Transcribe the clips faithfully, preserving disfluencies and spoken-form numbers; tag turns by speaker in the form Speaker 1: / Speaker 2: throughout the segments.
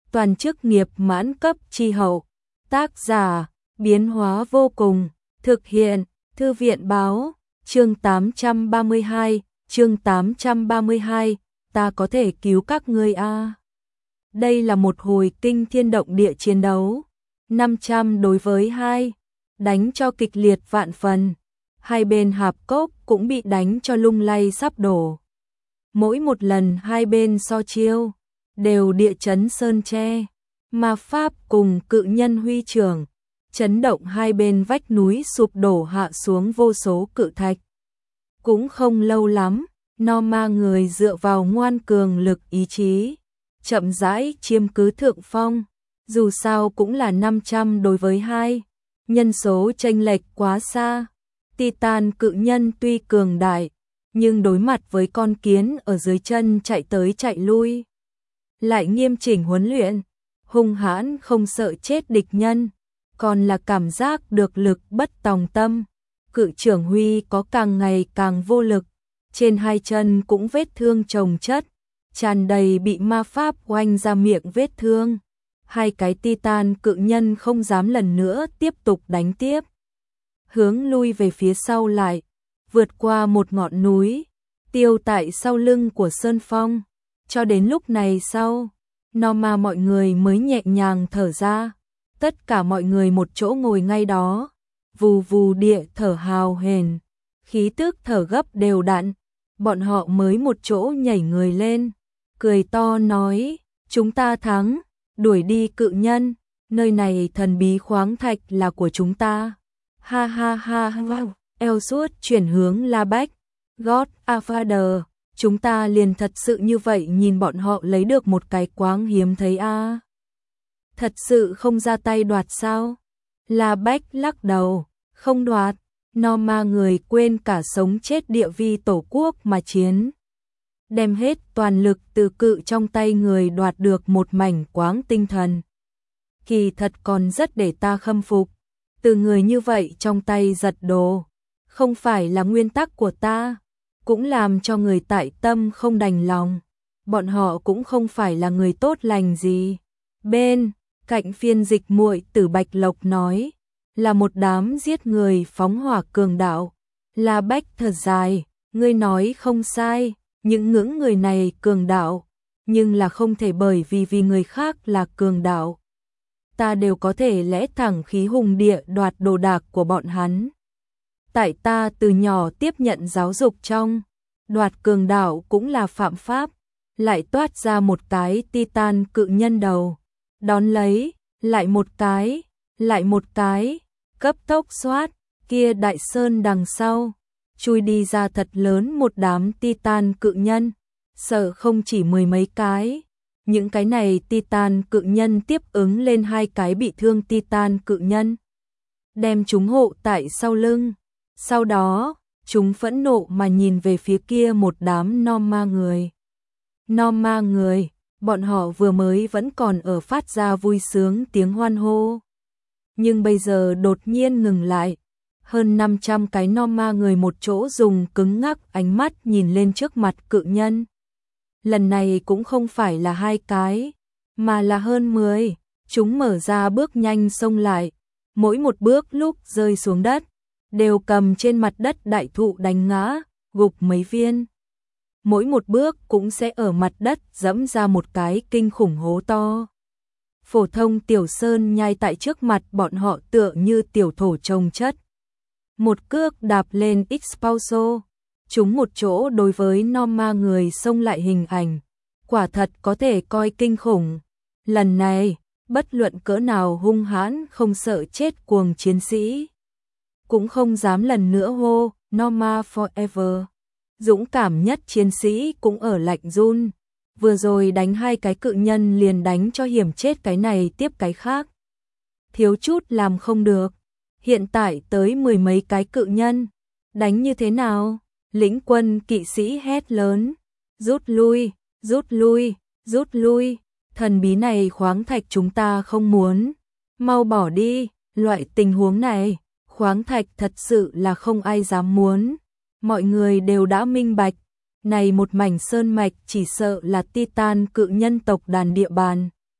Speaker 1: toàn chức nghiệp mãn cấp chi hậu. Tác giả, biến hóa vô cùng, thực hiện, Thư viện báo, chương tám trăm ba mươi hai, chương tám trăm ba mươi hai, ta có thể cứu các ngươi a. À. Đây là một hồi kinh thiên động địa chiến đấu, năm trăm đối với hai, đánh cho kịch liệt vạn phần, hai bên hạp cốc cũng bị đánh cho lung lay sắp đổ. Mỗi một lần hai bên so chiêu, đều địa chấn sơn tre, ma pháp cùng cự nhân huy trưởng, chấn động hai bên vách núi sụp đổ hạ xuống vô số cự thạch. Cũng không lâu lắm, no ma người dựa vào ngoan cường lực ý chí, chậm rãi chiếm cứ thượng phong, dù sao cũng là năm trăm đối với hai, nhân số chênh lệch quá xa. Titan cự nhân tuy cường đại, nhưng đối mặt với con kiến ở dưới chân chạy tới chạy lui, lại nghiêm chỉnh huấn luyện, hung hãn không sợ chết địch nhân, còn là cảm giác được lực bất tòng tâm. Cự trưởng Huy có càng ngày càng vô lực, trên hai chân cũng vết thương chồng chất, tràn đầy bị ma pháp oanh ra miệng vết thương. Hai cái Titan cự nhân không dám lần nữa tiếp tục đánh tiếp, hướng lui về phía sau lại, vượt qua một ngọn núi, tiêu tại sau lưng của Sơn Phong. Cho đến lúc này sau, no ma mọi người mới nhẹ nhàng thở ra, tất cả mọi người một chỗ ngồi ngay đó, vù vù địa thở hào hển, khí tức thở gấp đều đặn, bọn họ mới một chỗ nhảy người lên, cười to nói, chúng ta thắng, đuổi đi cự nhân, nơi này thần bí khoáng thạch là của chúng ta. Ha ha ha ha, eo suốt chuyển hướng La Bách, God a Father, chúng ta liền thật sự như vậy nhìn bọn họ lấy được một cái quáng hiếm thấy a. À. Thật sự không ra tay đoạt sao? La Bách lắc đầu, không đoạt, no ma người quên cả sống chết địa vi tổ quốc mà chiến. Đem hết toàn lực từ cự trong tay người đoạt được một mảnh quáng tinh thần. Kỳ thật còn rất để ta khâm phục, từ người như vậy trong tay giật đồ, không phải là nguyên tắc của ta, cũng làm cho người tại tâm không đành lòng, bọn họ cũng không phải là người tốt lành gì. Bên cạnh phiên dịch muội Tử Bạch Lộc nói, là một đám giết người phóng hỏa cường đạo. La Bách thở dài, ngươi nói không sai, những ngưỡng người này cường đạo, nhưng là không thể bởi vì vì người khác là cường đạo, ta đều có thể lẽ thẳng khí hùng địa đoạt đồ đạc của bọn hắn. Tại ta từ nhỏ tiếp nhận giáo dục trong, đoạt cường đạo cũng là phạm pháp, lại toát ra một cái Titan cự nhân đầu, đón lấy, lại một cái, lại một cái, cấp tốc xoát, kia đại sơn đằng sau, chui đi ra thật lớn một đám Titan cự nhân, sợ không chỉ mười mấy cái. Những cái này Titan cự nhân tiếp ứng lên hai cái bị thương Titan cự nhân, đem chúng hộ tại sau lưng. Sau đó, chúng phẫn nộ mà nhìn về phía kia một đám no ma người. No ma người, bọn họ vừa mới vẫn còn ở phát ra vui sướng tiếng hoan hô. Nhưng bây giờ đột nhiên ngừng lại. Hơn năm trăm cái no ma người một chỗ dùng cứng ngắc ánh mắt nhìn lên trước mặt cự nhân. Lần này cũng không phải là hai cái, mà là hơn mười. Chúng mở ra bước nhanh xông lại, mỗi một bước lúc rơi xuống đất, đều cầm trên mặt đất đại thụ đánh ngã, gục mấy viên. Mỗi một bước cũng sẽ ở mặt đất dẫm ra một cái kinh khủng hố to. Phổ thông tiểu sơn nhai tại trước mặt bọn họ tựa như tiểu thổ trồng chất. Một cước đạp lên Expulso, chúng một chỗ đối với no ma người xông lại hình ảnh, quả thật có thể coi kinh khủng. Lần này, bất luận cỡ nào hung hãn không sợ chết cuồng chiến sĩ, cũng không dám lần nữa hô, no ma forever. Dũng cảm nhất chiến sĩ cũng ở lạnh run, vừa rồi đánh hai cái cự nhân liền đánh cho hiểm chết cái này tiếp cái khác. Thiếu chút làm không được, hiện tại tới mười mấy cái cự nhân, đánh như thế nào? Lĩnh quân kỵ sĩ hét lớn, rút lui, rút lui, rút lui, thần bí này khoáng thạch chúng ta không muốn, mau bỏ đi, loại tình huống này, khoáng thạch thật sự là không ai dám muốn, mọi người đều đã minh bạch, này một mảnh sơn mạch chỉ sợ là Titan cự nhân tộc đàn địa bàn.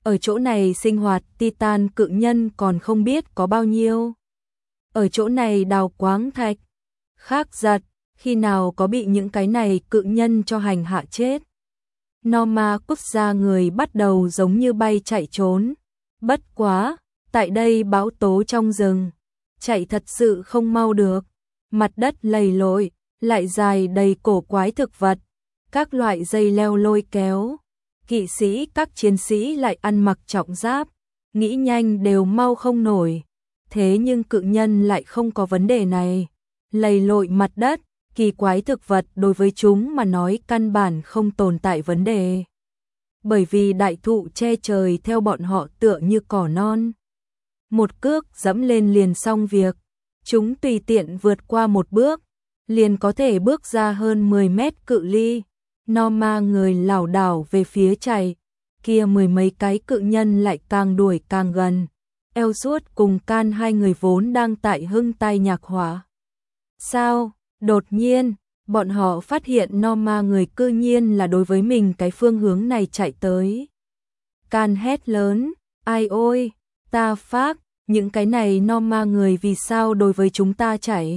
Speaker 1: Ở chỗ này sinh hoạt Titan cự nhân còn không biết có bao nhiêu. Ở chỗ này đào quáng thạch. Khác giật, khi nào có bị những cái này cự nhân cho hành hạ chết. Norma cút ra người bắt đầu giống như bay chạy trốn. Bất quá, tại đây bão tố trong rừng. Chạy thật sự không mau được. Mặt đất lầy lội, lại dài đầy cổ quái thực vật. Các loại dây leo lôi kéo. Kỵ sĩ các chiến sĩ lại ăn mặc trọng giáp. Nghĩ nhanh đều mau không nổi. Thế nhưng cự nhân lại không có vấn đề này. Lầy lội mặt đất, kỳ quái thực vật đối với chúng mà nói căn bản không tồn tại vấn đề. Bởi vì đại thụ che trời theo bọn họ tựa như cỏ non. Một cước dẫm lên liền xong việc. Chúng tùy tiện vượt qua một bước, liền có thể bước ra hơn mười mét cự ly. Norma người lảo đảo về phía chạy, kia mười mấy cái cự nhân lại càng đuổi càng gần. Ellsworth cùng Can hai người vốn đang tại hưng tai nhạc hỏa. Sao? Đột nhiên, bọn họ phát hiện Norma người cư nhiên là đối với mình cái phương hướng này chạy tới. Can hét lớn, ai ôi, ta phát, những cái này Norma người vì sao đối với chúng ta chạy?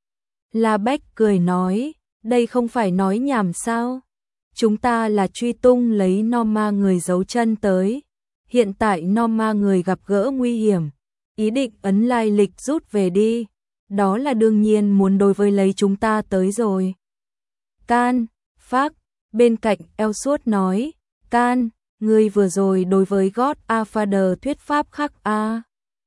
Speaker 1: La Beck cười nói, đây không phải nói nhảm sao? Chúng ta là truy tung lấy Norma người giấu chân tới. Hiện tại Norma người gặp gỡ nguy hiểm, ý định ấn lai lịch rút về đi. Đó là đương nhiên muốn đối với lấy chúng ta tới rồi. Can, Phác, bên cạnh Ellsworth nói, Can, ngươi vừa rồi đối với Godfather thuyết pháp khác a.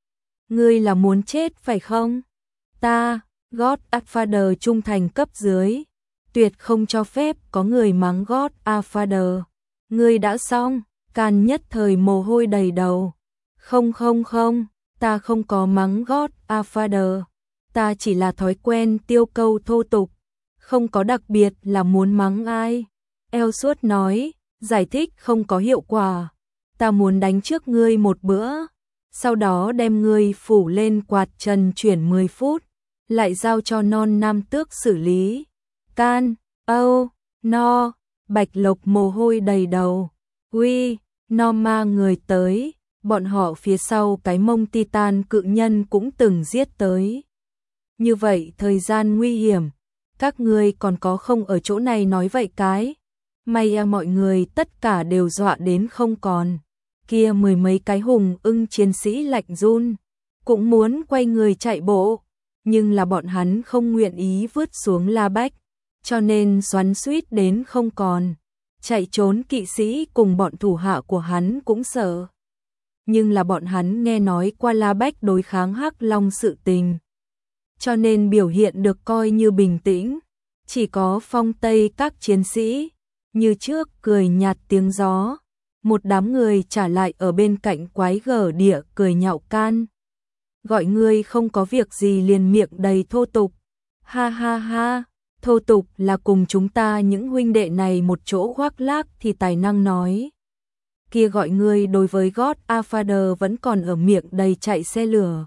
Speaker 1: Ngươi là muốn chết phải không? Ta, Godfather trung thành cấp dưới, tuyệt không cho phép có người mắng Godfather. Ngươi đã xong, Can nhất thời mồ hôi đầy đầu. Không không không, ta không có mắng Godfather. Ta chỉ là thói quen tiêu câu thô tục, không có đặc biệt là muốn mắng ai. Ellsworth nói, giải thích không có hiệu quả. Ta muốn đánh trước ngươi một bữa, sau đó đem ngươi phủ lên quạt trần chuyển mười phút, lại giao cho non nam tước xử lý. Can, âu, no, Bạch Lộc mồ hôi đầy đầu. Uy, Norma người tới, bọn họ phía sau cái mông Titan cự nhân cũng từng giết tới. Như vậy thời gian nguy hiểm, các ngươi còn có không ở chỗ này nói vậy cái. May à, mọi người tất cả đều dọa đến không còn. Kia mười mấy cái hùng ưng chiến sĩ lạnh run, cũng muốn quay người chạy bộ, nhưng là bọn hắn không nguyện ý vứt xuống La Beck, cho nên xoắn xuýt đến không còn. Chạy trốn kỵ sĩ cùng bọn thủ hạ của hắn cũng sợ. Nhưng là bọn hắn nghe nói qua La Beck đối kháng Hắc Long sự tình, cho nên biểu hiện được coi như bình tĩnh. Chỉ có Phong Tây các chiến sĩ như trước cười nhạt tiếng gió. Một đám người trả lại ở bên cạnh quái gở địa cười nhạo Can. Gọi ngươi không có việc gì liền miệng đầy thô tục. Ha ha ha, thô tục là cùng chúng ta những huynh đệ này một chỗ khoác lác thì tài năng nói. Kia gọi ngươi đối với Godfather vẫn còn ở miệng đầy chạy xe lửa.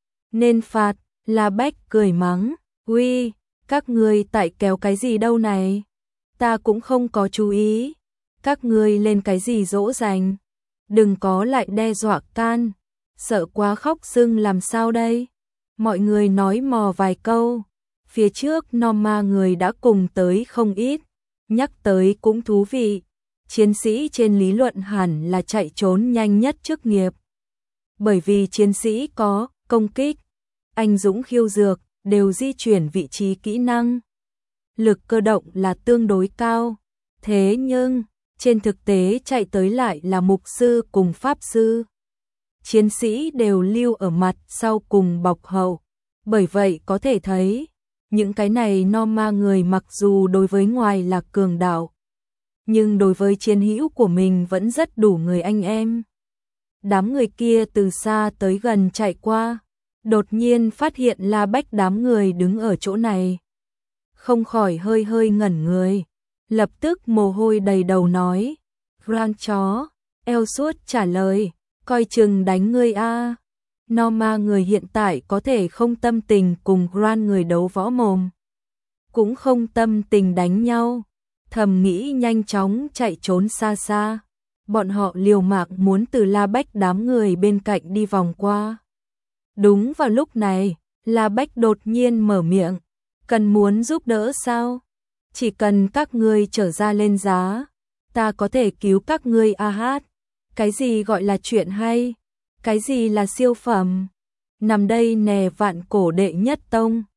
Speaker 1: Nên phạt, La Beck cười mắng. Uy, các ngươi tại kéo cái gì đâu này? Ta cũng không có chú ý. Các ngươi lên cái gì dỗ dành? Đừng có lại đe dọa Can. Sợ quá khóc sưng làm sao đây? Mọi người nói mò vài câu. Phía trước Norma người đã cùng tới không ít. Nhắc tới cũng thú vị. Chiến sĩ trên lý luận hẳn là chạy trốn nhanh nhất chức nghiệp. Bởi vì chiến sĩ có công kích, anh dũng khiêu dược, đều di chuyển vị trí kỹ năng. Lực cơ động là tương đối cao. Thế nhưng, trên thực tế chạy tới lại là mục sư cùng pháp sư. Chiến sĩ đều lưu ở mặt sau cùng bọc hậu. Bởi vậy có thể thấy, những cái này Norma người mặc dù đối với ngoài là cường đạo, nhưng đối với chiến hữu của mình vẫn rất đủ người anh em. Đám người kia từ xa tới gần chạy qua, đột nhiên phát hiện La Beck đám người đứng ở chỗ này. Không khỏi hơi hơi ngẩn người, lập tức mồ hôi đầy đầu nói, Grand chó. Ellsworth trả lời, coi chừng đánh ngươi a. Norma người hiện tại có thể không tâm tình cùng Grand người đấu võ mồm, cũng không tâm tình đánh nhau, thầm nghĩ nhanh chóng chạy trốn xa xa. bọn họ liều mạng muốn từ La Bách đám người bên cạnh đi vòng qua. Đúng vào lúc này, La Bách đột nhiên mở miệng, cần muốn giúp đỡ sao? Chỉ cần các ngươi trở ra lên giá, ta có thể cứu các ngươi a hát. Cái gì gọi là chuyện hay? Cái gì là siêu phẩm? Nằm đây nè Vạn Cổ đệ nhất tông.